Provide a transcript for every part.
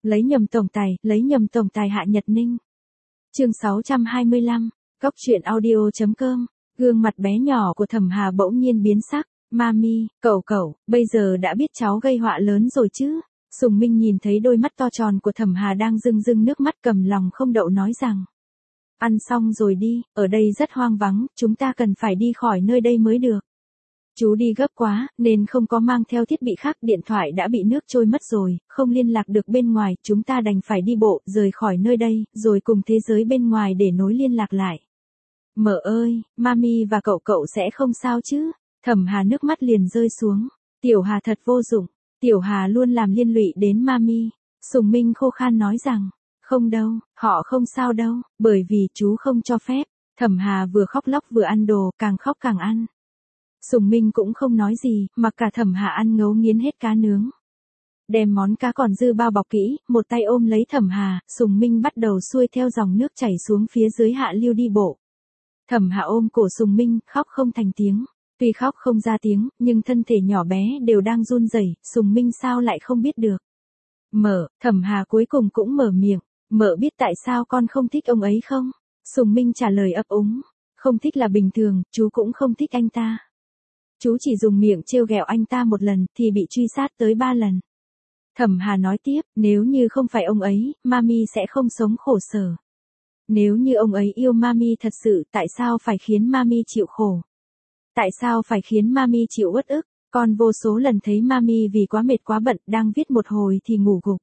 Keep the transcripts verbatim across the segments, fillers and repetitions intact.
Lấy nhầm tổng tài, lấy nhầm tổng tài Hạ Nhật Ninh. Chương sáu trăm hai mươi lăm, Góc truyện audio chấm com. Gương mặt bé nhỏ của Thẩm Hà bỗng nhiên biến sắc, "Mami, cậu cậu, bây giờ đã biết cháu gây họa lớn rồi chứ?" Sùng Minh nhìn thấy đôi mắt to tròn của Thẩm Hà đang rưng rưng nước mắt, cầm lòng không đậu nói rằng: "Ăn xong rồi đi, ở đây rất hoang vắng, chúng ta cần phải đi khỏi nơi đây mới được. Chú đi gấp quá, nên không có mang theo thiết bị khác, điện thoại đã bị nước trôi mất rồi, không liên lạc được bên ngoài, chúng ta đành phải đi bộ, rời khỏi nơi đây, rồi cùng thế giới bên ngoài để nối liên lạc lại." "Mợ ơi, Mami và cậu cậu sẽ không sao chứ?" Thẩm Hà nước mắt liền rơi xuống. "Tiểu Hà thật vô dụng, Tiểu Hà luôn làm liên lụy đến Mami." Sùng Minh khô khan nói rằng: "Không đâu, họ không sao đâu, bởi vì chú không cho phép." Thẩm Hà vừa khóc lóc vừa ăn đồ, càng khóc càng ăn. Sùng Minh cũng không nói gì, mặc cả Thẩm Hà ăn ngấu nghiến hết cá nướng. Đem món cá còn dư bao bọc kỹ, một tay ôm lấy Thẩm Hà, Sùng Minh bắt đầu xuôi theo dòng nước chảy xuống phía dưới hạ lưu đi bộ. Thẩm Hà ôm cổ Sùng Minh, khóc không thành tiếng. Tuy khóc không ra tiếng, nhưng thân thể nhỏ bé đều đang run rẩy, Sùng Minh sao lại không biết được. "Mợ," Thẩm Hà cuối cùng cũng mở miệng, "mợ biết tại sao con không thích ông ấy không?" Sùng Minh trả lời ấp úng: "Không thích là bình thường, chú cũng không thích anh ta. Chú chỉ dùng miệng trêu ghẹo anh ta một lần, thì bị truy sát tới ba lần." Thẩm Hà nói tiếp: "Nếu như không phải ông ấy, Mami sẽ không sống khổ sở. Nếu như ông ấy yêu Mami thật sự, tại sao phải khiến Mami chịu khổ? Tại sao phải khiến Mami chịu uất ức? Con vô số lần thấy Mami vì quá mệt quá bận, đang viết một hồi thì ngủ gục.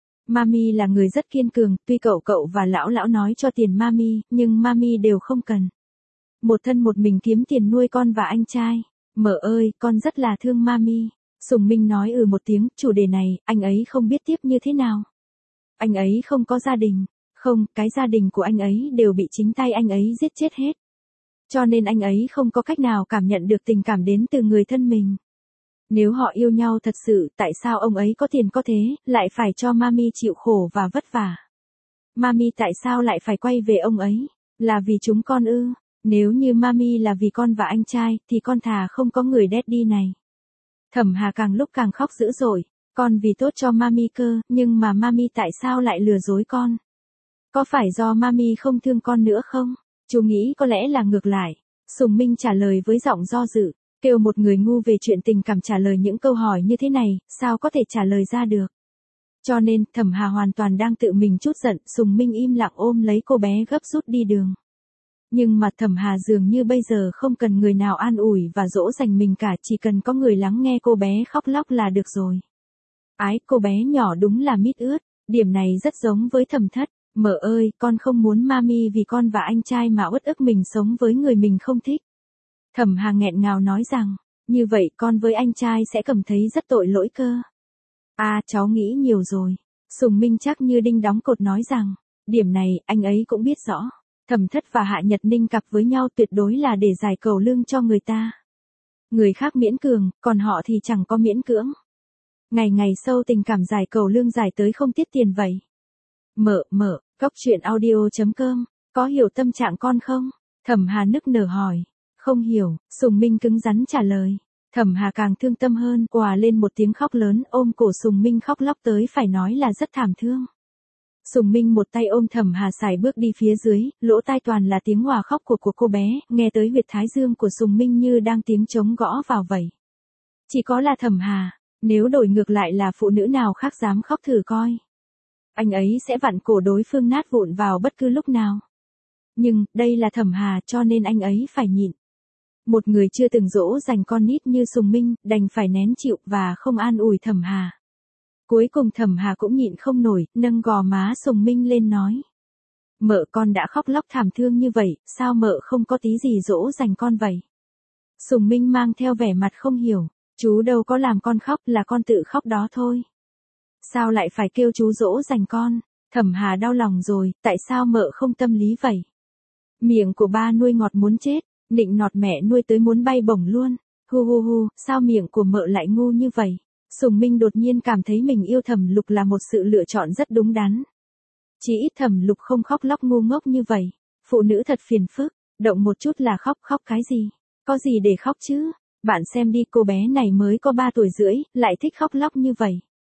Mami là người rất kiên cường, tuy cậu cậu và lão lão nói cho tiền Mami, nhưng Mami đều không cần. Một thân một mình kiếm tiền nuôi con và anh trai. Mợ ơi, con rất là thương Mami." Sùng Minh nói ừ một tiếng, chủ đề này, anh ấy không biết tiếp như thế nào. Anh ấy không có gia đình. Không, cái gia đình của anh ấy đều bị chính tay anh ấy giết chết hết. Cho nên anh ấy không có cách nào cảm nhận được tình cảm đến từ người thân mình. Nếu họ yêu nhau thật sự, tại sao ông ấy có tiền có thế, lại phải cho Mami chịu khổ và vất vả? Mami tại sao lại phải quay về ông ấy? Là vì chúng con ư? Nếu như Mami là vì con và anh trai, thì con thà không có người daddy này. Thẩm Hà càng lúc càng khóc dữ dội. "Con vì tốt cho Mami cơ, nhưng mà Mami tại sao lại lừa dối con? Có phải do Mami không thương con nữa không?" "Chú nghĩ có lẽ là ngược lại." Sùng Minh trả lời với giọng do dự. Kêu một người ngu về chuyện tình cảm trả lời những câu hỏi như thế này, sao có thể trả lời ra được. Cho nên, Thẩm Hà hoàn toàn đang tự mình trút giận, Sùng Minh im lặng ôm lấy cô bé gấp rút đi đường. Nhưng mà Thẩm Hà dường như bây giờ không cần người nào an ủi và dỗ dành mình cả, chỉ cần có người lắng nghe cô bé khóc lóc là được rồi. Ái, cô bé nhỏ đúng là mít ướt, điểm này rất giống với Thẩm Thất. "Mợ ơi, con không muốn Mami vì con và anh trai mà uất ức mình sống với người mình không thích." Thẩm Hà nghẹn ngào nói rằng: "Như vậy con với anh trai sẽ cảm thấy rất tội lỗi cơ." "À, cháu nghĩ nhiều rồi." Sùng Minh chắc như đinh đóng cột nói rằng: "Điểm này, anh ấy cũng biết rõ. Thẩm Thất và Hạ Nhật Ninh cặp với nhau tuyệt đối là để giải cầu lương cho người ta. Người khác miễn cường, còn họ thì chẳng có miễn cưỡng. Ngày ngày sâu tình cảm giải cầu lương giải tới không tiết tiền vậy." "Mợ, mợ, Góc truyện audio chấm com, có hiểu tâm trạng con không?" Thẩm Hà nức nở hỏi. "Không hiểu." Sùng Minh cứng rắn trả lời. Thẩm Hà càng thương tâm hơn, òa lên một tiếng khóc lớn, ôm cổ Sùng Minh khóc lóc tới phải nói là rất thảm thương. Sùng Minh một tay ôm Thẩm Hà sải bước đi phía dưới, lỗ tai toàn là tiếng òa khóc của của cô bé, nghe tới huyệt thái dương của Sùng Minh như đang tiếng trống gõ vào vậy. Chỉ có là Thẩm Hà, nếu đổi ngược lại là phụ nữ nào khác dám khóc thử coi. Anh ấy sẽ vặn cổ đối phương nát vụn vào bất cứ lúc nào. Nhưng, đây là Thẩm Hà cho nên anh ấy phải nhịn. Một người chưa từng dỗ dành con nít như Sùng Minh, đành phải nén chịu và không an ủi Thẩm Hà. Cuối cùng Thẩm Hà cũng nhịn không nổi, nâng gò má Sùng Minh lên nói: "Mợ, con đã khóc lóc thảm thương như vậy, sao mợ không có tí gì dỗ dành con vậy?" Sùng Minh mang theo vẻ mặt không hiểu: "Chú đâu có làm con khóc, là con tự khóc đó thôi. Sao lại phải kêu chú dỗ dành con?" Thẩm Hà đau lòng rồi, tại sao mợ không tâm lý vậy? Miệng của ba nuôi ngọt muốn chết, nịnh nọt mẹ nuôi tới muốn bay bổng luôn. Hu hu hu, sao miệng của mợ lại ngu như vậy? Sùng Minh đột nhiên cảm thấy mình yêu Thẩm Lục là một sự lựa chọn rất đúng đắn. Chỉ ít Thẩm Lục không khóc lóc ngu ngốc như vậy. Phụ nữ thật phiền phức, động một chút là khóc, khóc cái gì? Có gì để khóc chứ? Bạn xem đi, cô bé này mới có ba tuổi rưỡi, lại thích khóc lóc như vậy.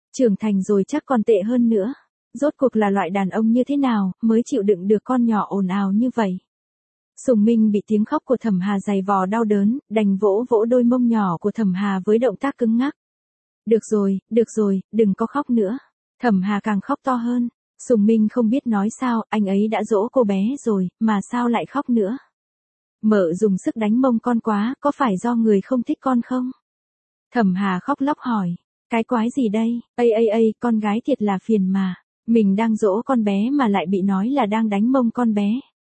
Trưởng thành rồi chắc còn tệ hơn nữa. Rốt cuộc là loại đàn ông như thế nào, mới chịu đựng được con nhỏ ồn ào như vậy. Sùng Minh bị tiếng khóc của Thẩm Hà giày vò đau đớn, đành vỗ vỗ đôi mông nhỏ của Thẩm Hà với động tác cứng ngắc. Được rồi, được rồi, đừng có khóc nữa. Thẩm Hà càng khóc to hơn. Sùng Minh không biết nói sao, anh ấy đã dỗ cô bé rồi, mà sao lại khóc nữa. Mợ dùng sức đánh mông con quá, có phải do người không thích con không? Thẩm Hà khóc lóc hỏi. Cái quái gì đây, ây ây ây, con gái thiệt là phiền mà. Mình đang dỗ con bé mà lại bị nói là đang đánh mông con bé.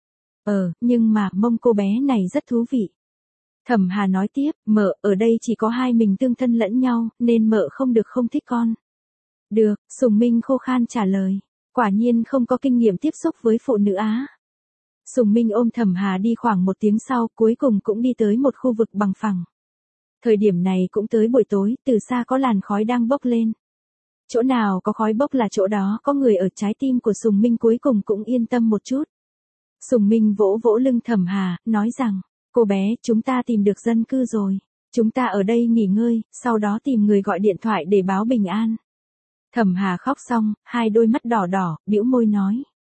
Ờ, nhưng mà mông cô bé này rất thú vị. Thẩm Hà nói tiếp, mợ, ở đây chỉ có hai mình tương thân lẫn nhau, nên mợ không được không thích con. Được, Sùng Minh khô khan trả lời. Quả nhiên không có kinh nghiệm tiếp xúc với phụ nữ Á. Sùng Minh ôm Thẩm Hà đi khoảng một tiếng sau, cuối cùng cũng đi tới một khu vực bằng phẳng. Thời điểm này cũng tới buổi tối, từ xa có làn khói đang bốc lên. Chỗ nào có khói bốc là chỗ đó có người ở, trái tim của Sùng Minh cuối cùng cũng yên tâm một chút. Sùng Minh vỗ vỗ lưng Thẩm Hà, nói rằng, cô bé, chúng ta tìm được dân cư rồi. Chúng ta ở đây nghỉ ngơi, sau đó tìm người gọi điện thoại để báo bình an. Thẩm Hà khóc xong, hai đôi mắt đỏ đỏ, bĩu môi nói.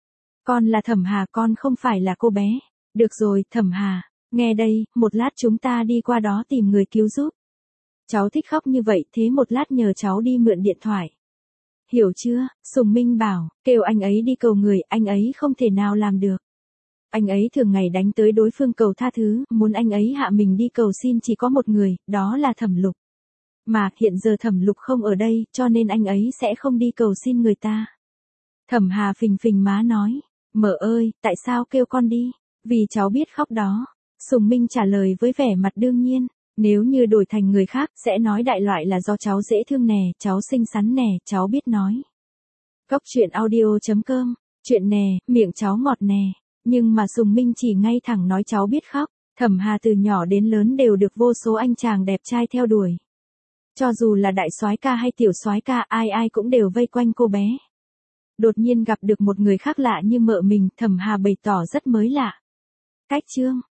Con là Thẩm Hà, con không phải là cô bé. Được rồi, Thẩm Hà, nghe đây, một lát chúng ta đi qua đó tìm người cứu giúp. Cháu thích khóc như vậy, thế một lát nhờ cháu đi mượn điện thoại. Hiểu chưa? Sùng Minh bảo, kêu anh ấy đi cầu người, anh ấy không thể nào làm được. Anh ấy thường ngày đánh tới đối phương cầu tha thứ, muốn anh ấy hạ mình đi cầu xin chỉ có một người, đó là Thẩm Lục. Mà, hiện giờ Thẩm Lục không ở đây, cho nên anh ấy sẽ không đi cầu xin người ta. Thẩm Hà phình phình má nói, mợ ơi, tại sao kêu con đi? Vì cháu biết khóc đó. Sùng Minh trả lời với vẻ mặt đương nhiên, nếu như đổi thành người khác, sẽ nói đại loại là do cháu dễ thương nè, cháu xinh xắn nè, cháu biết nói. Góc truyện audio chấm com, chuyện nè, miệng cháu ngọt nè. Nhưng mà Sùng Minh chỉ ngay thẳng nói cháu biết khóc. Thẩm Hà từ nhỏ đến lớn đều được vô số anh chàng đẹp trai theo đuổi. Cho dù là đại soái ca hay tiểu soái ca, ai ai cũng đều vây quanh cô bé. Đột nhiên gặp được một người khác lạ như mợ mình, Thẩm Hà bày tỏ rất mới lạ. Cách chương